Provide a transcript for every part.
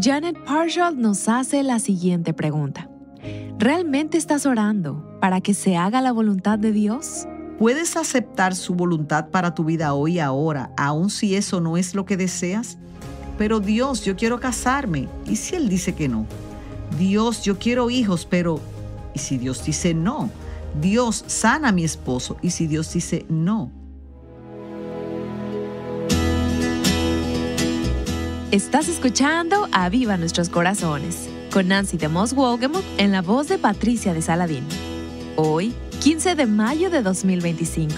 Janet Parshall nos hace la siguiente pregunta. ¿Realmente estás orando para que se haga la voluntad de Dios? ¿Puedes aceptar su voluntad para tu vida hoy y ahora, aun si eso no es lo que deseas? Pero Dios, yo quiero casarme. ¿Y si Él dice que no? Dios, yo quiero hijos, pero ¿y si Dios dice no? Dios, sana a mi esposo. ¿Y si Dios dice no? Estás escuchando Aviva Nuestros Corazones con Nancy DeMoss Wolgemuth en la voz de Patricia de Saladín. Hoy, 15 de mayo de 2025.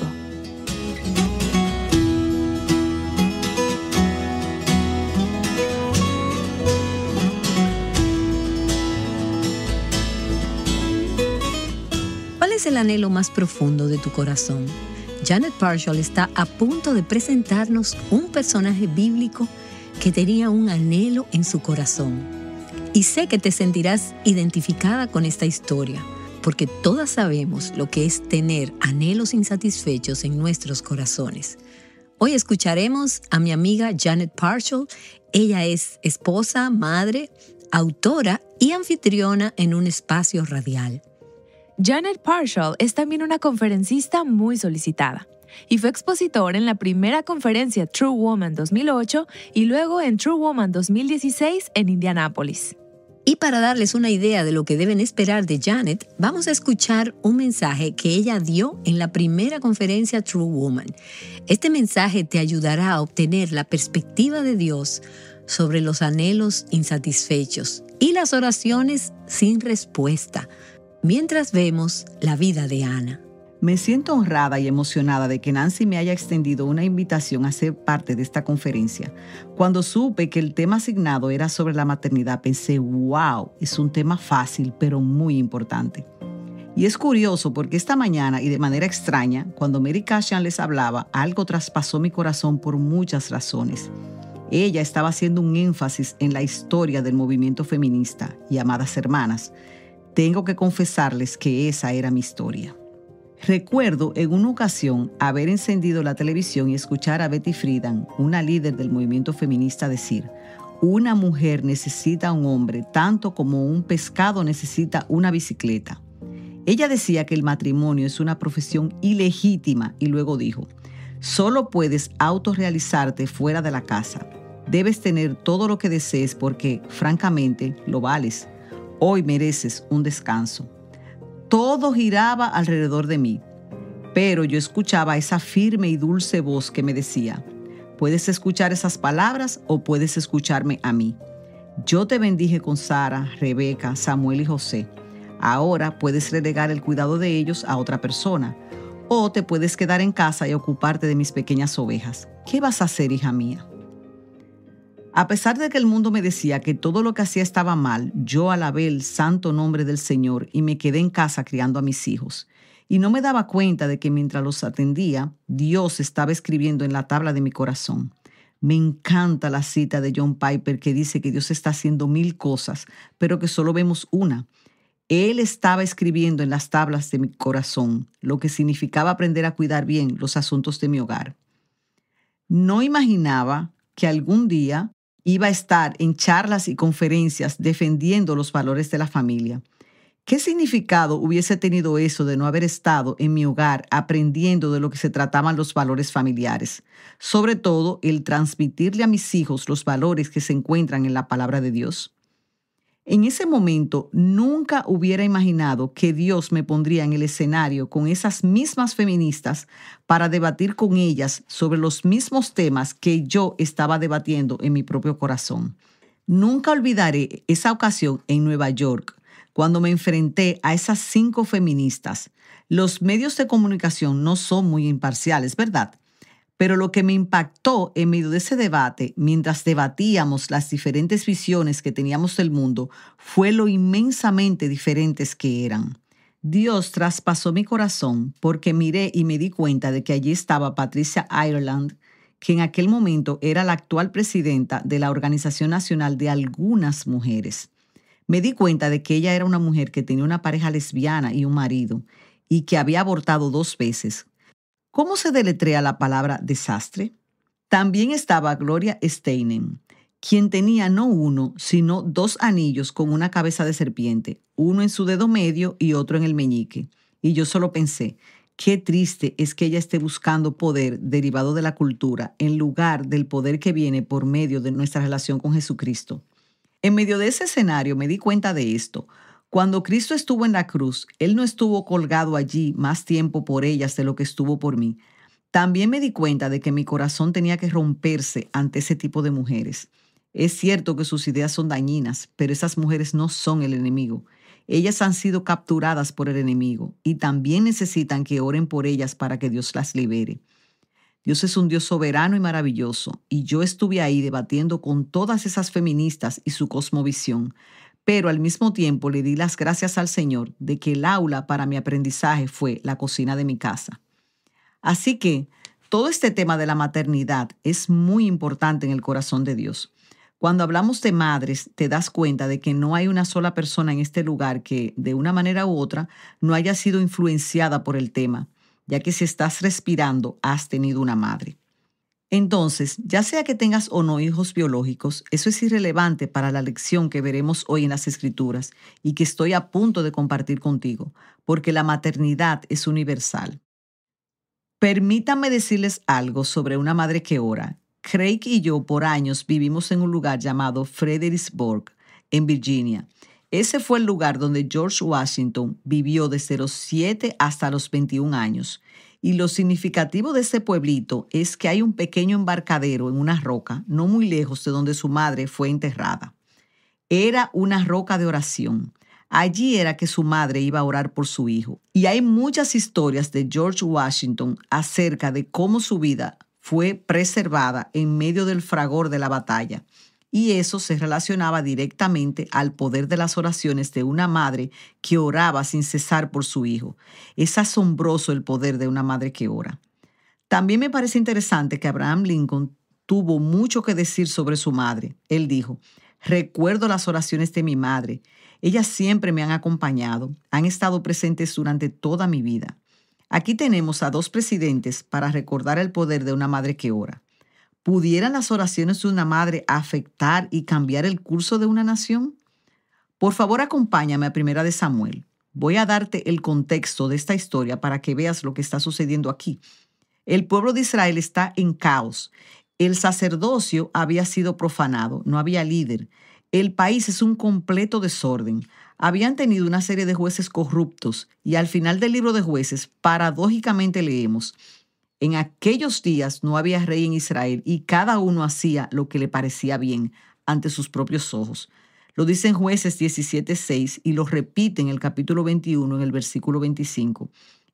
¿Cuál es el anhelo más profundo de tu corazón? Janet Parshall está a punto de presentarnos un personaje bíblico que tenía un anhelo en su corazón. Y sé que te sentirás identificada con esta historia, porque todas sabemos lo que es tener anhelos insatisfechos en nuestros corazones. Hoy escucharemos a mi amiga Janet Parshall. Ella es esposa, madre, autora y anfitriona en un espacio radial. Janet Parshall es también una conferencista muy solicitada y fue expositora en la primera conferencia True Woman 2008 y luego en True Woman 2016 en Indianápolis. Y para darles una idea de lo que deben esperar de Janet, vamos a escuchar un mensaje que ella dio en la primera conferencia True Woman. Este mensaje te ayudará a obtener la perspectiva de Dios sobre los anhelos insatisfechos y las oraciones sin respuesta, mientras vemos la vida de Ana. Me siento honrada y emocionada de que Nancy me haya extendido una invitación a ser parte de esta conferencia. Cuando supe que el tema asignado era sobre la maternidad, pensé, wow, es un tema fácil, pero muy importante. Y es curioso porque esta mañana, y de manera extraña, cuando Mary Cashian les hablaba, algo traspasó mi corazón por muchas razones. Ella estaba haciendo un énfasis en la historia del movimiento feminista y, amadas hermanas, tengo que confesarles que esa era mi historia. Recuerdo en una ocasión haber encendido la televisión y escuchar a Betty Friedan, una líder del movimiento feminista, decir: una mujer necesita a un hombre tanto como un pescado necesita una bicicleta. Ella decía que el matrimonio es una profesión ilegítima y luego dijo: solo puedes autorrealizarte fuera de la casa. Debes tener todo lo que desees porque, francamente, lo vales. Hoy mereces un descanso. Todo giraba alrededor de mí, pero yo escuchaba esa firme y dulce voz que me decía: puedes escuchar esas palabras o puedes escucharme a mí. Yo te bendije con Sara, Rebeca, Samuel y José. Ahora puedes relegar el cuidado de ellos a otra persona, o te puedes quedar en casa y ocuparte de mis pequeñas ovejas. ¿Qué vas a hacer, hija mía? A pesar de que el mundo me decía que todo lo que hacía estaba mal, yo alabé el santo nombre del Señor y me quedé en casa criando a mis hijos. Y no me daba cuenta de que mientras los atendía, Dios estaba escribiendo en la tabla de mi corazón. Me encanta la cita de John Piper que dice que Dios está haciendo 1000 cosas, pero que solo vemos una. Él estaba escribiendo en las tablas de mi corazón, lo que significaba aprender a cuidar bien los asuntos de mi hogar. No imaginaba que algún día iba a estar en charlas y conferencias defendiendo los valores de la familia. ¿Qué significado hubiese tenido eso de no haber estado en mi hogar aprendiendo de lo que se trataban los valores familiares? Sobre todo, el transmitirle a mis hijos los valores que se encuentran en la palabra de Dios. En ese momento, nunca hubiera imaginado que Dios me pondría en el escenario con esas mismas feministas para debatir con ellas sobre los mismos temas que yo estaba debatiendo en mi propio corazón. Nunca olvidaré esa ocasión en Nueva York, cuando me enfrenté a esas 5 feministas. Los medios de comunicación no son muy imparciales, ¿verdad? Pero lo que me impactó en medio de ese debate, mientras debatíamos las diferentes visiones que teníamos del mundo, fue lo inmensamente diferentes que eran. Dios traspasó mi corazón porque miré y me di cuenta de que allí estaba Patricia Ireland, que en aquel momento era la actual presidenta de la Organización Nacional de Algunas Mujeres. Me di cuenta de que ella era una mujer que tenía una pareja lesbiana y un marido, y que había abortado 2 veces. ¿Cómo se deletrea la palabra desastre? También estaba Gloria Steinem, quien tenía no uno, sino 2 anillos con una cabeza de serpiente, uno en su dedo medio y otro en el meñique. Y yo solo pensé, qué triste es que ella esté buscando poder derivado de la cultura en lugar del poder que viene por medio de nuestra relación con Jesucristo. En medio de ese escenario me di cuenta de esto. Cuando Cristo estuvo en la cruz, Él no estuvo colgado allí más tiempo por ellas de lo que estuvo por mí. También me di cuenta de que mi corazón tenía que romperse ante ese tipo de mujeres. Es cierto que sus ideas son dañinas, pero esas mujeres no son el enemigo. Ellas han sido capturadas por el enemigo y también necesitan que oren por ellas para que Dios las libere. Dios es un Dios soberano y maravilloso, y yo estuve ahí debatiendo con todas esas feministas y su cosmovisión, pero al mismo tiempo le di las gracias al Señor de que el aula para mi aprendizaje fue la cocina de mi casa. Así que todo este tema de la maternidad es muy importante en el corazón de Dios. Cuando hablamos de madres, te das cuenta de que no hay una sola persona en este lugar que, de una manera u otra, no haya sido influenciada por el tema, ya que si estás respirando, has tenido una madre. Entonces, ya sea que tengas o no hijos biológicos, eso es irrelevante para la lección que veremos hoy en las Escrituras y que estoy a punto de compartir contigo, porque la maternidad es universal. Permítanme decirles algo sobre una madre que ora. Craig y yo por años vivimos en un lugar llamado Fredericksburg, en Virginia. Ese fue el lugar donde George Washington vivió desde los 7 hasta los 21 años. Y lo significativo de ese pueblito es que hay un pequeño embarcadero en una roca, no muy lejos de donde su madre fue enterrada. Era una roca de oración. Allí era que su madre iba a orar por su hijo. Y hay muchas historias de George Washington acerca de cómo su vida fue preservada en medio del fragor de la batalla. Y eso se relacionaba directamente al poder de las oraciones de una madre que oraba sin cesar por su hijo. Es asombroso el poder de una madre que ora. También me parece interesante que Abraham Lincoln tuvo mucho que decir sobre su madre. Él dijo, recuerdo las oraciones de mi madre. Ellas siempre me han acompañado, han estado presentes durante toda mi vida. Aquí tenemos a 2 presidentes para recordar el poder de una madre que ora. ¿Pudieran las oraciones de una madre afectar y cambiar el curso de una nación? Por favor, acompáñame a 1 Samuel. Voy a darte el contexto de esta historia para que veas lo que está sucediendo aquí. El pueblo de Israel está en caos. El sacerdocio había sido profanado, no había líder. El país es un completo desorden. Habían tenido una serie de jueces corruptos y al final del libro de Jueces, paradójicamente leemos, en aquellos días no había rey en Israel y cada uno hacía lo que le parecía bien ante sus propios ojos. Lo dice en Jueces 17:6 y lo repite en el capítulo 21 en el versículo 25.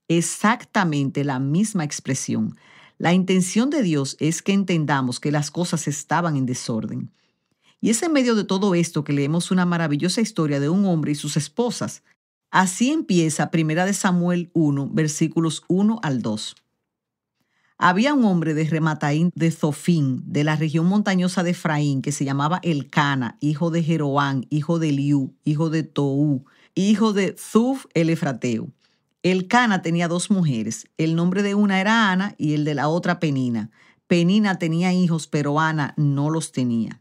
Exactamente la misma expresión. La intención de Dios es que entendamos que las cosas estaban en desorden. Y es en medio de todo esto que leemos una maravillosa historia de un hombre y sus esposas. Así empieza 1 Samuel 1, versículos 1 al 2. Había un hombre de Remataim de Zofim, de la región montañosa de Efraín, que se llamaba Elcana, hijo de Jeroán, hijo de Eliú, hijo de Toú, hijo de Zuf el Efrateo. Elcana tenía 2 mujeres. El nombre de una era Ana y el de la otra Penina. Penina tenía hijos, pero Ana no los tenía.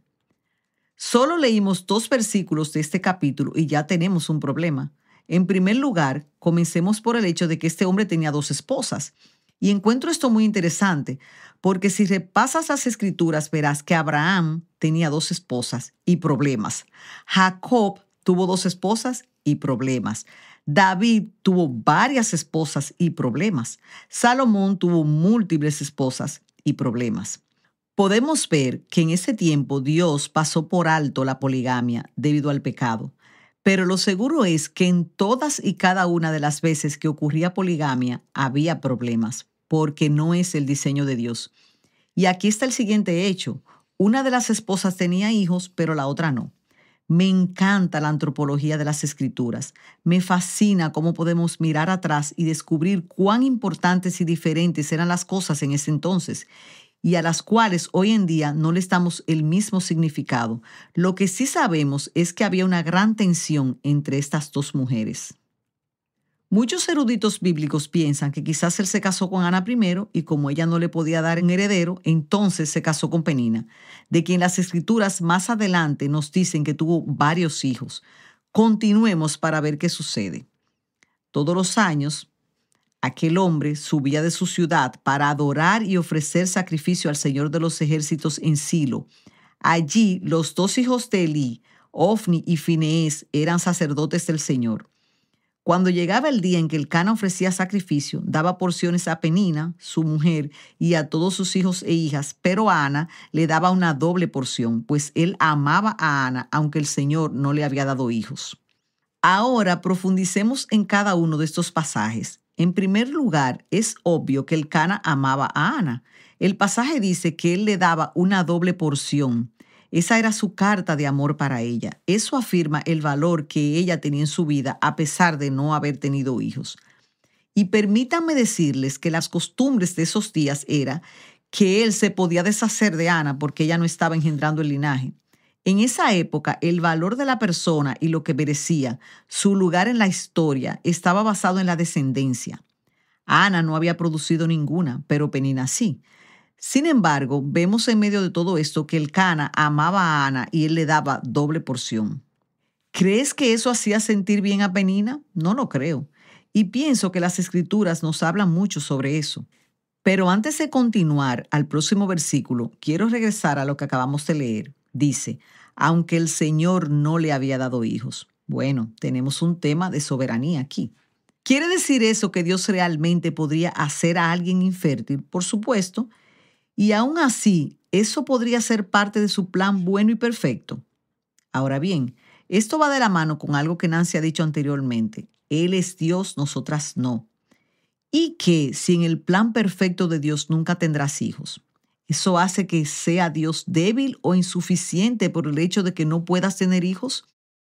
Solo leímos 2 versículos de este capítulo y ya tenemos un problema. En primer lugar, comencemos por el hecho de que este hombre tenía 2 esposas. Y encuentro esto muy interesante, porque si repasas las Escrituras verás que Abraham tenía 2 esposas y problemas. Jacob tuvo 2 esposas y problemas. David tuvo varias esposas y problemas. Salomón tuvo múltiples esposas y problemas. Podemos ver que en ese tiempo Dios pasó por alto la poligamia debido al pecado. Pero lo seguro es que en todas y cada una de las veces que ocurría poligamia había problemas, porque no es el diseño de Dios. Y aquí está el siguiente hecho. Una de las esposas tenía hijos, pero la otra no. Me encanta la antropología de las Escrituras. Me fascina cómo podemos mirar atrás y descubrir cuán importantes y diferentes eran las cosas en ese entonces, y a las cuales hoy en día no les damos el mismo significado. Lo que sí sabemos es que había una gran tensión entre estas 2 mujeres. Muchos eruditos bíblicos piensan que quizás él se casó con Ana primero y como ella no le podía dar un heredero, entonces se casó con Penina, de quien las escrituras más adelante nos dicen que tuvo varios hijos. Continuemos para ver qué sucede. Todos los años, aquel hombre subía de su ciudad para adorar y ofrecer sacrificio al Señor de los ejércitos en Silo. Allí los 2 hijos de Elí, Ofni y Finees, eran sacerdotes del Señor. Cuando llegaba el día en que Elcana ofrecía sacrificio, daba porciones a Penina, su mujer, y a todos sus hijos e hijas, pero a Ana le daba una doble porción, pues él amaba a Ana, aunque el Señor no le había dado hijos. Ahora profundicemos en cada uno de estos pasajes. En primer lugar, es obvio que Elcana amaba a Ana. El pasaje dice que él le daba una doble porción. Esa era su carta de amor para ella. Eso afirma el valor que ella tenía en su vida a pesar de no haber tenido hijos. Y permítanme decirles que las costumbres de esos días era que él se podía deshacer de Ana porque ella no estaba engendrando el linaje. En esa época, el valor de la persona y lo que merecía, su lugar en la historia, estaba basado en la descendencia. Ana no había producido ninguna, pero Penina sí. Sin embargo, vemos en medio de todo esto que Elcana amaba a Ana y él le daba doble porción. ¿Crees que eso hacía sentir bien a Penina? No lo creo. Y pienso que las escrituras nos hablan mucho sobre eso. Pero antes de continuar al próximo versículo, quiero regresar a lo que acabamos de leer. Dice, aunque el Señor no le había dado hijos. Bueno, tenemos un tema de soberanía aquí. ¿Quiere decir eso que Dios realmente podría hacer a alguien infértil? Por supuesto. Y aún así, eso podría ser parte de su plan bueno y perfecto. Ahora bien, esto va de la mano con algo que Nancy ha dicho anteriormente. Él es Dios, nosotras no. Y que sin el plan perfecto de Dios nunca tendrás hijos. ¿Eso hace que sea Dios débil o insuficiente por el hecho de que no puedas tener hijos?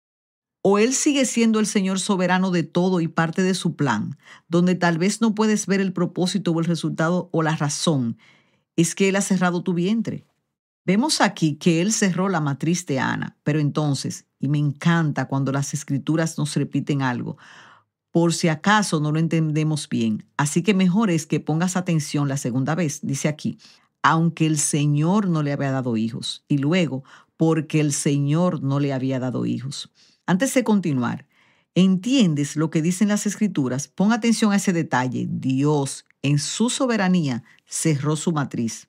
¿O Él sigue siendo el Señor soberano de todo y parte de su plan, donde tal vez no puedes ver el propósito o el resultado o la razón? Es que Él ha cerrado tu vientre. Vemos aquí que Él cerró la matriz de Ana, pero entonces, y me encanta cuando las escrituras nos repiten algo, por si acaso no lo entendemos bien, así que mejor es que pongas atención la segunda vez, dice aquí, aunque el Señor no le había dado hijos, y luego, porque el Señor no le había dado hijos. Antes de continuar, ¿entiendes lo que dicen las escrituras? Pon atención a ese detalle. Dios, en su soberanía, cerró su matriz.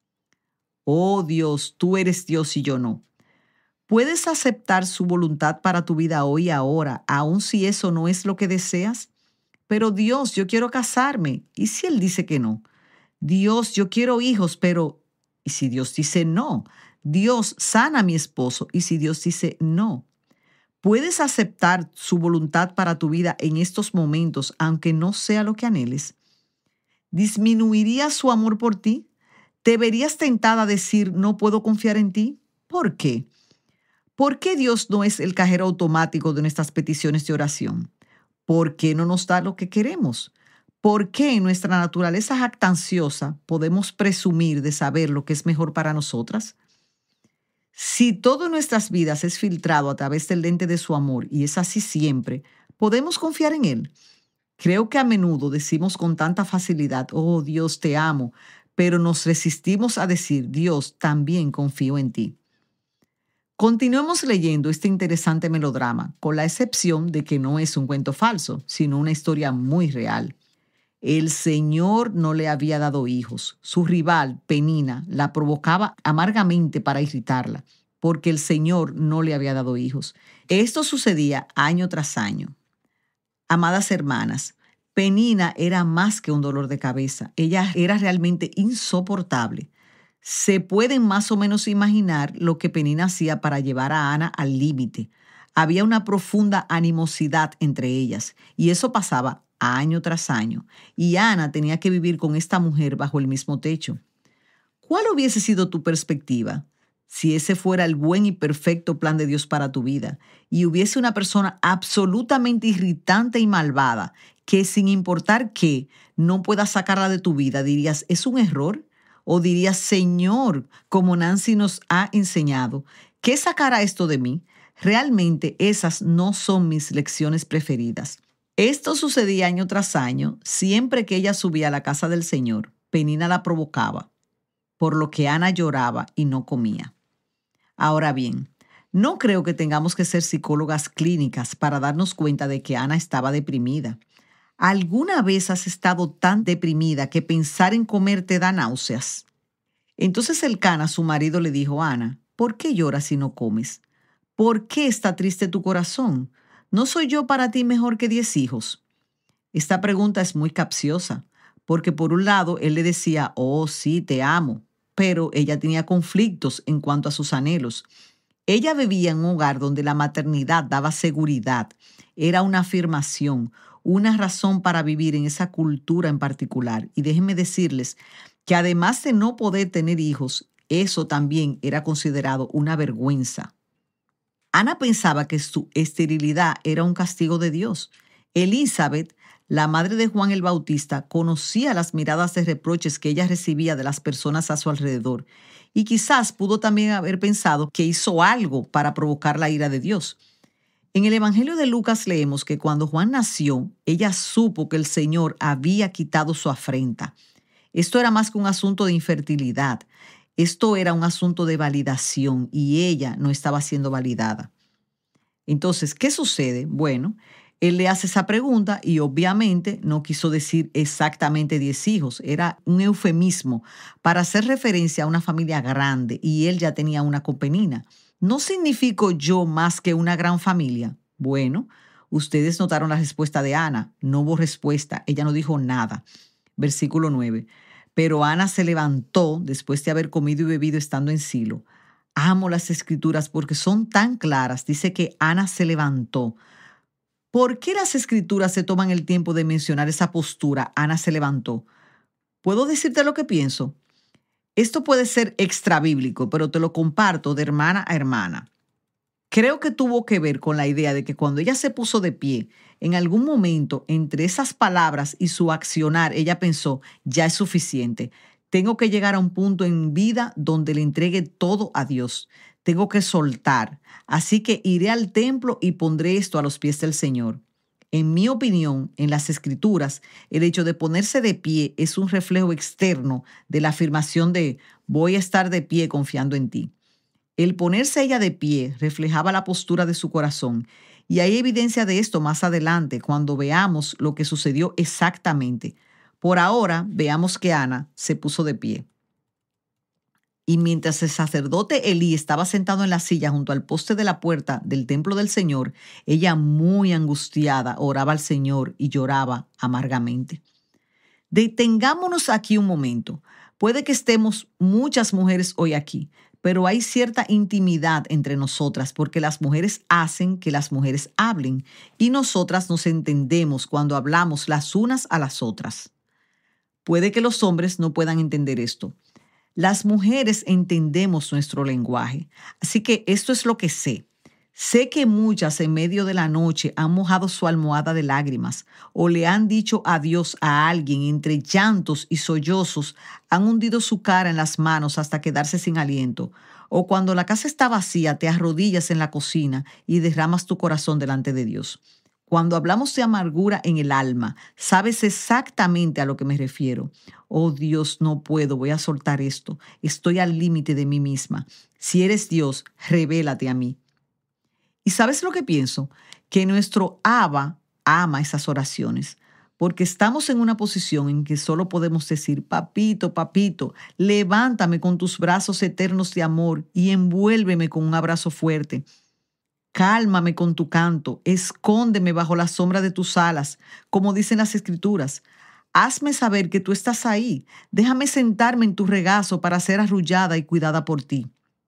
Oh Dios, tú eres Dios y yo no. ¿Puedes aceptar su voluntad para tu vida hoy y ahora, aun si eso no es lo que deseas? Pero Dios, yo quiero casarme. ¿Y si Él dice que no? Dios, yo quiero hijos, pero ¿y si Dios dice no? Dios, sana a mi esposo. ¿Y si Dios dice no? ¿Puedes aceptar su voluntad para tu vida en estos momentos, aunque no sea lo que anheles? ¿Disminuiría su amor por ti? ¿Te verías tentada a decir, no puedo confiar en ti? ¿Por qué? ¿Por qué Dios no es el cajero automático de nuestras peticiones de oración? ¿Por qué no nos da lo que queremos? ¿Por qué en nuestra naturaleza jactanciosa podemos presumir de saber lo que es mejor para nosotras? Si todo en nuestras vidas es filtrado a través del lente de su amor, y es así siempre, ¿podemos confiar en Él? Creo que a menudo decimos con tanta facilidad, oh Dios, te amo, pero nos resistimos a decir, Dios, también confío en ti. Continuemos leyendo este interesante melodrama, con la excepción de que no es un cuento falso, sino una historia muy real. El Señor no le había dado hijos. Su rival, Penina, la provocaba amargamente para irritarla, porque el Señor no le había dado hijos. Esto sucedía año tras año. Amadas hermanas, Penina era más que un dolor de cabeza. Ella era realmente insoportable. Se pueden más o menos imaginar lo que Penina hacía para llevar a Ana al límite. Había una profunda animosidad entre ellas, y eso pasaba año tras año, y Ana tenía que vivir con esta mujer bajo el mismo techo. ¿Cuál hubiese sido tu perspectiva si ese fuera el buen y perfecto plan de Dios para tu vida y hubiese una persona absolutamente irritante y malvada que sin importar qué no puedas sacarla de tu vida? ¿Dirías, es un error? ¿O dirías, Señor, como Nancy nos ha enseñado, ¿qué sacará esto de mí? Realmente esas no son mis lecciones preferidas. Esto sucedía año tras año. Siempre que ella subía a la casa del Señor, Penina la provocaba, por lo que Ana lloraba y no comía. Ahora bien, no creo que tengamos que ser psicólogas clínicas para darnos cuenta de que Ana estaba deprimida. ¿Alguna vez has estado tan deprimida que pensar en comer te da náuseas? Entonces Elcana, su marido, le dijo a Ana, ¿por qué lloras si no comes? ¿Por qué está triste tu corazón? ¿No soy yo para ti mejor que 10 hijos? Esta pregunta es muy capciosa, porque por un lado él le decía, oh sí, te amo, pero ella tenía conflictos en cuanto a sus anhelos. Ella vivía en un hogar donde la maternidad daba seguridad, era una afirmación, una razón para vivir en esa cultura en particular. Y déjenme decirles que además de no poder tener hijos, eso también era considerado una vergüenza. Ana pensaba que su esterilidad era un castigo de Dios. Elizabeth, la madre de Juan el Bautista, conocía las miradas de reproches que ella recibía de las personas a su alrededor y quizás pudo también haber pensado que hizo algo para provocar la ira de Dios. En el Evangelio de Lucas leemos que cuando Juan nació, ella supo que el Señor había quitado su afrenta. Esto era más que un asunto de infertilidad. Esto era un asunto de validación y ella no estaba siendo validada. Entonces, ¿qué sucede? Bueno, él le hace esa pregunta y obviamente no quiso decir exactamente 10 hijos. Era un eufemismo para hacer referencia a una familia grande y él ya tenía una con Penina. ¿No significo yo más que una gran familia? Bueno, ustedes notaron la respuesta de Ana. No hubo respuesta. Ella no dijo nada. Versículo 9. Pero Ana se levantó después de haber comido y bebido estando en Silo. Amo las escrituras porque son tan claras. Dice que Ana se levantó. ¿Por qué las escrituras se toman el tiempo de mencionar esa postura? Ana se levantó. ¿Puedo decirte lo que pienso? Esto puede ser extrabíblico, pero te lo comparto de hermana a hermana. Creo que tuvo que ver con la idea de que cuando ella se puso de pie, en algún momento entre esas palabras y su accionar, ella pensó, ya es suficiente. Tengo que llegar a un punto en vida donde le entregue todo a Dios. Tengo que soltar. Así que iré al templo y pondré esto a los pies del Señor. En mi opinión, en las Escrituras, el hecho de ponerse de pie es un reflejo externo de la afirmación de voy a estar de pie confiando en ti. El ponerse ella de pie reflejaba la postura de su corazón y hay evidencia de esto más adelante cuando veamos lo que sucedió exactamente. Por ahora, veamos que Ana se puso de pie. Y mientras el sacerdote Elí estaba sentado en la silla junto al poste de la puerta del templo del Señor, ella muy angustiada oraba al Señor y lloraba amargamente. Detengámonos aquí un momento. Puede que estemos muchas mujeres hoy aquí, pero hay cierta intimidad entre nosotras porque las mujeres hacen que las mujeres hablen y nosotras nos entendemos cuando hablamos las unas a las otras. Puede que los hombres no puedan entender esto. Las mujeres entendemos nuestro lenguaje, así que esto es lo que sé. Sé que muchas en medio de la noche han mojado su almohada de lágrimas o le han dicho adiós a alguien entre llantos y sollozos, han hundido su cara en las manos hasta quedarse sin aliento. O cuando la casa está vacía, te arrodillas en la cocina y derramas tu corazón delante de Dios. Cuando hablamos de amargura en el alma, sabes exactamente a lo que me refiero. Oh Dios, no puedo, voy a soltar esto. Estoy al límite de mí misma. Si eres Dios, revélate a mí. ¿Y sabes lo que pienso? Que nuestro Abba ama esas oraciones, porque estamos en una posición en que solo podemos decir, papito, papito, levántame con tus brazos eternos de amor y envuélveme con un abrazo fuerte. Cálmame con tu canto, escóndeme bajo la sombra de tus alas, como dicen las Escrituras. Hazme saber que tú estás ahí. Déjame sentarme en tu regazo para ser arrullada y cuidada por ti.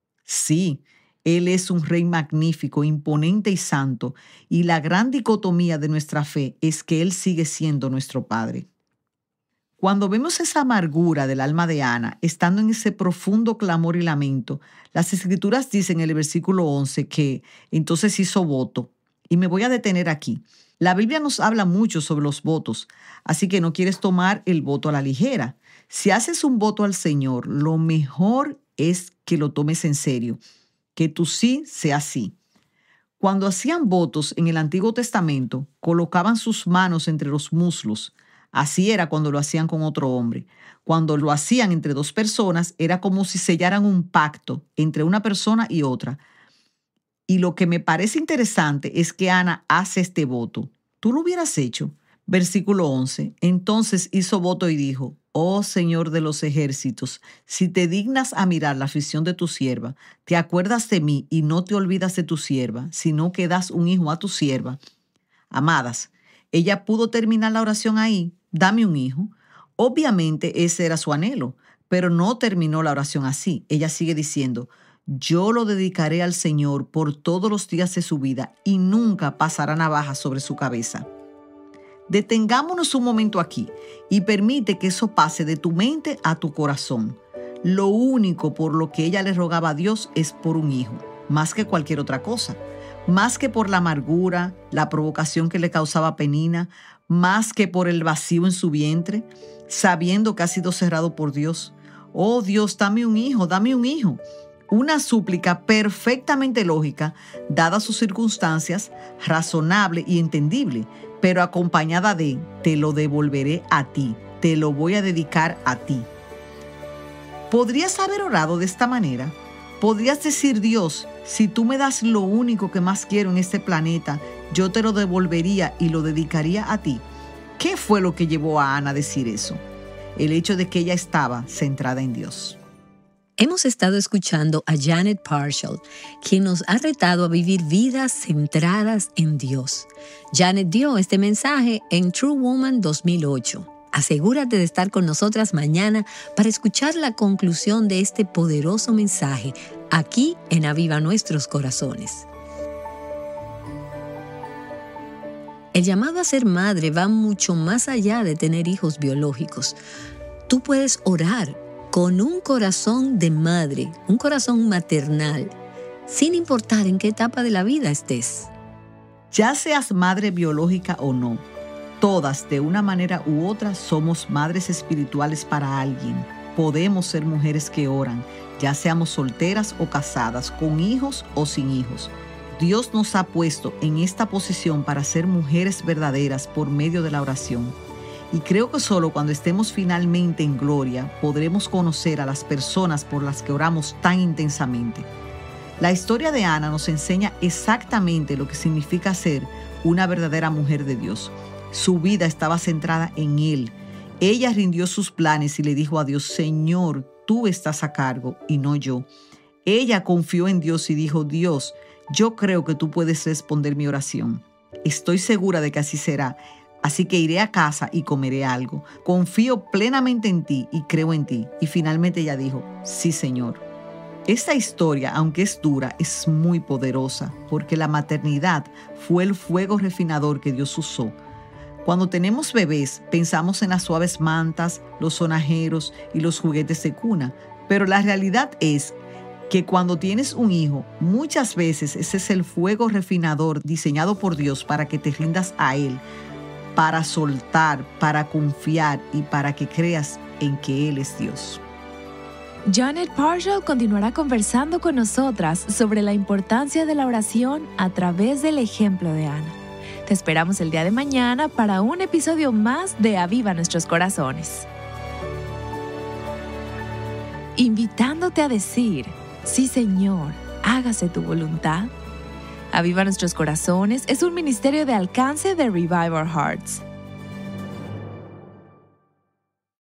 Sí, Él es un Rey magnífico, imponente y santo, y la gran dicotomía de nuestra fe es que Él sigue siendo nuestro Padre. Cuando vemos esa amargura del alma de Ana, estando en ese profundo clamor y lamento, las Escrituras dicen en el versículo 11 que entonces hizo voto. Y me voy a detener aquí. La Biblia nos habla mucho sobre los votos, así que no quieres tomar el voto a la ligera. Si haces un voto al Señor, lo mejor es que lo tomes en serio, que tu sí sea sí. Cuando hacían votos en el Antiguo Testamento, colocaban sus manos entre los muslos. Así era cuando lo hacían con otro hombre. Cuando lo hacían entre dos personas, era como si sellaran un pacto entre una persona y otra. Y lo que me parece interesante es que Ana hace este voto. ¿Tú lo hubieras hecho? Versículo 11. Entonces hizo voto y dijo: Oh Señor de los ejércitos, si te dignas a mirar la aflicción de tu sierva, te acuerdas de mí y no te olvidas de tu sierva, sino que das un hijo a tu sierva. Amadas, ella pudo terminar la oración ahí: dame un hijo. Obviamente ese era su anhelo, pero no terminó la oración así. Ella sigue diciendo: yo lo dedicaré al Señor por todos los días de su vida y nunca pasará navaja sobre su cabeza. Detengámonos un momento aquí y permite que eso pase de tu mente a tu corazón. Lo único por lo que ella le rogaba a Dios es por un hijo, más que cualquier otra cosa, más que por la amargura, la provocación que le causaba Penina, más que por el vacío en su vientre, sabiendo que ha sido cerrado por Dios. Oh Dios, dame un hijo, dame un hijo. Una súplica perfectamente lógica, dadas sus circunstancias, razonable y entendible, pero acompañada de: te lo devolveré a ti, te lo voy a dedicar a ti. ¿Podrías haber orado de esta manera? ¿Podrías decir: Dios, si tú me das lo único que más quiero en este planeta, yo te lo devolvería y lo dedicaría a ti? ¿Qué fue lo que llevó a Ana a decir eso? El hecho de que ella estaba centrada en Dios. Hemos estado escuchando a Janet Parshall, quien nos ha retado a vivir vidas centradas en Dios. Janet dio este mensaje en True Woman 2008. Asegúrate de estar con nosotras mañana para escuchar la conclusión de este poderoso mensaje aquí en Aviva Nuestros Corazones. El llamado a ser madre va mucho más allá de tener hijos biológicos. Tú puedes orar con un corazón de madre, un corazón maternal, sin importar en qué etapa de la vida estés. Ya seas madre biológica o no, todas de una manera u otra somos madres espirituales para alguien. Podemos ser mujeres que oran, ya seamos solteras o casadas, con hijos o sin hijos. Dios nos ha puesto en esta posición para ser mujeres verdaderas por medio de la oración. Y creo que solo cuando estemos finalmente en gloria podremos conocer a las personas por las que oramos tan intensamente. La historia de Ana nos enseña exactamente lo que significa ser una verdadera mujer de Dios. Su vida estaba centrada en Él. Ella rindió sus planes y le dijo a Dios: Señor, tú estás a cargo y no yo. Ella confió en Dios y dijo: Dios, yo creo que tú puedes responder mi oración. Estoy segura de que así será. Así que iré a casa y comeré algo. Confío plenamente en ti y creo en ti. Y finalmente ella dijo: sí, Señor. Esta historia, aunque es dura, es muy poderosa, porque la maternidad fue el fuego refinador que Dios usó. Cuando tenemos bebés, pensamos en las suaves mantas, los sonajeros y los juguetes de cuna. Pero la realidad es que cuando tienes un hijo, muchas veces ese es el fuego refinador diseñado por Dios para que te rindas a Él, para soltar, para confiar y para que creas en que Él es Dios. Janet Parshall continuará conversando con nosotras sobre la importancia de la oración a través del ejemplo de Ana. Te esperamos el día de mañana para un episodio más de Aviva Nuestros Corazones. Invitándote a decir: sí, Señor, hágase tu voluntad. Aviva Nuestros Corazones es un ministerio de alcance de Revive Our Hearts.